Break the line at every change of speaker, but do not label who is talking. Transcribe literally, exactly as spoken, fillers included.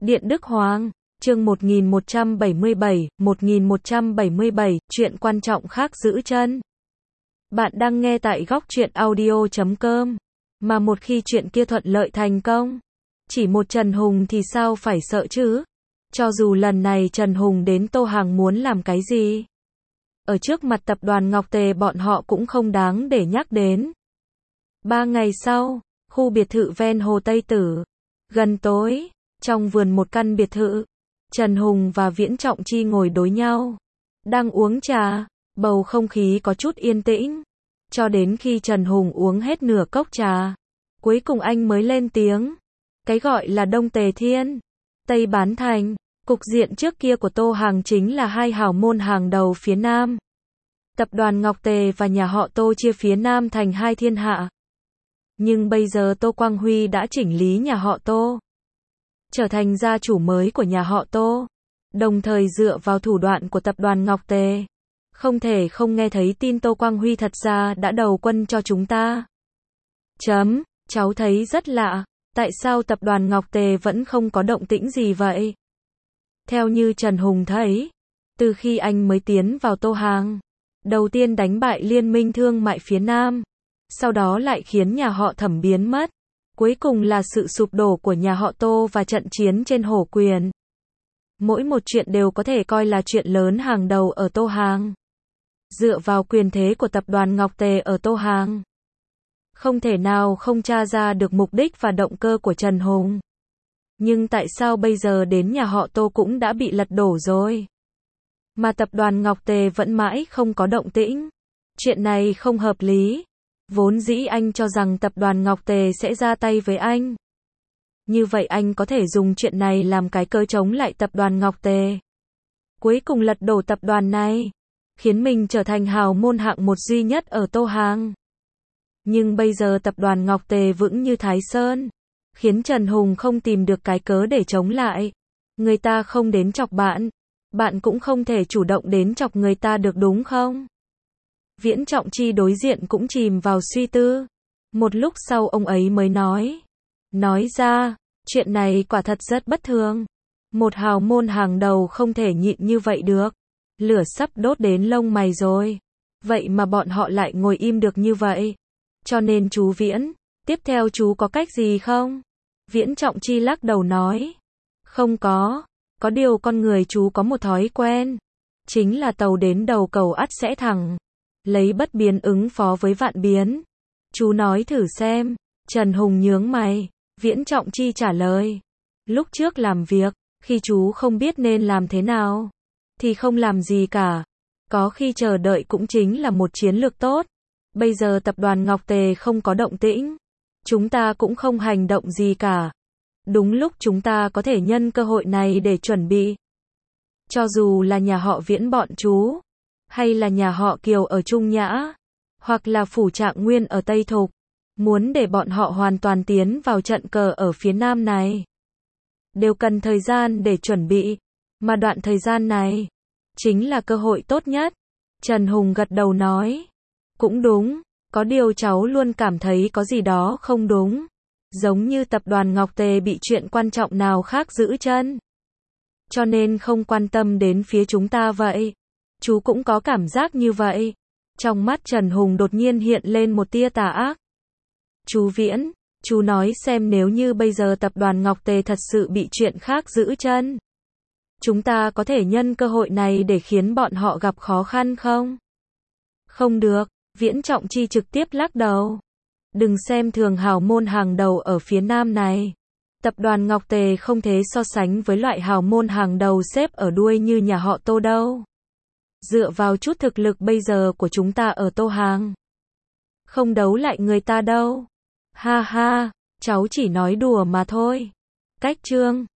Điện Đức Hoàng, chương một nghìn một trăm bảy mươi bảy, một nghìn một trăm bảy mươi bảy, chuyện quan trọng khác giữ chân. Bạn đang nghe tại góc truyện audio chấm com. Mà một khi chuyện kia thuận lợi thành công, chỉ một Trần Hùng thì sao phải sợ chứ? Cho dù lần này Trần Hùng đến Tô Hàng muốn làm cái gì, ở trước mặt tập đoàn Ngọc Tề bọn họ cũng không đáng để nhắc đến. Ba ngày sau, khu biệt thự ven Hồ Tây Tử. Gần tối, trong vườn một căn biệt thự, Trần Hùng và Viễn Trọng Chi ngồi đối nhau, đang uống trà, bầu không khí có chút yên tĩnh, cho đến khi Trần Hùng uống hết nửa cốc trà, cuối cùng anh mới lên tiếng. Cái gọi là Đông Tề Thiên, Tây Bán Thành, cục diện trước kia của Tô Hàng chính là hai hào môn hàng đầu phía Nam. Tập đoàn Ngọc Tề và nhà họ Tô chia phía Nam thành hai thiên hạ. Nhưng bây giờ Tô Quang Huy đã chỉnh lý nhà họ Tô, trở thành gia chủ mới của nhà họ Tô, đồng thời dựa vào thủ đoạn của tập đoàn Ngọc Tề, không thể không nghe thấy tin Tô Quang Huy thật ra đã đầu quân cho chúng ta. Chấm, cháu thấy rất lạ, tại sao tập đoàn Ngọc Tề vẫn không có động tĩnh gì vậy? Theo như Trần Hùng thấy, từ khi anh mới tiến vào Tô Hàng, đầu tiên đánh bại liên minh thương mại phía Nam, sau đó lại khiến nhà họ Thẩm biến mất, cuối cùng là sự sụp đổ của nhà họ Tô và trận chiến trên Hổ Quyền. Mỗi một chuyện đều có thể coi là chuyện lớn hàng đầu ở Tô Hàng. Dựa vào quyền thế của tập đoàn Ngọc Tề ở Tô Hàng, không thể nào không tra ra được mục đích và động cơ của Trần Hùng. Nhưng tại sao bây giờ đến nhà họ Tô cũng đã bị lật đổ rồi, mà tập đoàn Ngọc Tề vẫn mãi không có động tĩnh? Chuyện này không hợp lý. Vốn dĩ anh cho rằng tập đoàn Ngọc Tề sẽ ra tay với anh. Như vậy anh có thể dùng chuyện này làm cái cớ chống lại tập đoàn Ngọc Tề, cuối cùng lật đổ tập đoàn này, khiến mình trở thành hào môn hạng một duy nhất ở Tô Hàng. Nhưng bây giờ tập đoàn Ngọc Tề vững như Thái Sơn, khiến Trần Hùng không tìm được cái cớ để chống lại. Người ta không đến chọc bạn, bạn cũng không thể chủ động đến chọc người ta được đúng không? Viễn Trọng Chi đối diện cũng chìm vào suy tư. Một lúc sau ông ấy mới nói. Nói ra, chuyện này quả thật rất bất thường. Một hào môn hàng đầu không thể nhịn như vậy được. Lửa sắp đốt đến lông mày rồi. Vậy mà bọn họ lại ngồi im được như vậy. Cho nên chú Viễn, tiếp theo chú có cách gì không? Viễn Trọng Chi lắc đầu nói. Không có. Có điều con người chú có một thói quen. Chính là tàu đến đầu cầu ắt sẽ thẳng. Lấy bất biến ứng phó với vạn biến. Chú nói thử xem. Trần Hùng nhướng mày. Viễn Trọng Chi trả lời. Lúc trước làm việc, khi chú không biết nên làm thế nào, thì không làm gì cả. Có khi chờ đợi cũng chính là một chiến lược tốt. Bây giờ tập đoàn Ngọc Tề không có động tĩnh, chúng ta cũng không hành động gì cả. Đúng lúc chúng ta có thể nhân cơ hội này để chuẩn bị. Cho dù là nhà họ Viễn bọn chú, hay là nhà họ Kiều ở Trung Nhã, hoặc là Phủ Trạng Nguyên ở Tây Thục, muốn để bọn họ hoàn toàn tiến vào trận cờ ở phía Nam này, đều cần thời gian để chuẩn bị, mà đoạn thời gian này chính là cơ hội tốt nhất. Trần Hùng gật đầu nói. Cũng đúng, có điều cháu luôn cảm thấy có gì đó không đúng. Giống như tập đoàn Ngọc Tề bị chuyện quan trọng nào khác giữ chân, cho nên không quan tâm đến phía chúng ta vậy. Chú cũng có cảm giác như vậy. Trong mắt Trần Hùng đột nhiên hiện lên một tia tà ác. Chú Viễn, chú nói xem nếu như bây giờ tập đoàn Ngọc Tề thật sự bị chuyện khác giữ chân, chúng ta có thể nhân cơ hội này để khiến bọn họ gặp khó khăn không? Không được, Viễn Trọng Chi trực tiếp lắc đầu. Đừng xem thường hào môn hàng đầu ở phía Nam này. Tập đoàn Ngọc Tề không thể so sánh với loại hào môn hàng đầu xếp ở đuôi như nhà họ Tô đâu. Dựa vào chút thực lực bây giờ của chúng ta ở Tô Hàng, không đấu lại người ta đâu. Ha ha, cháu chỉ nói đùa mà thôi. Cách chương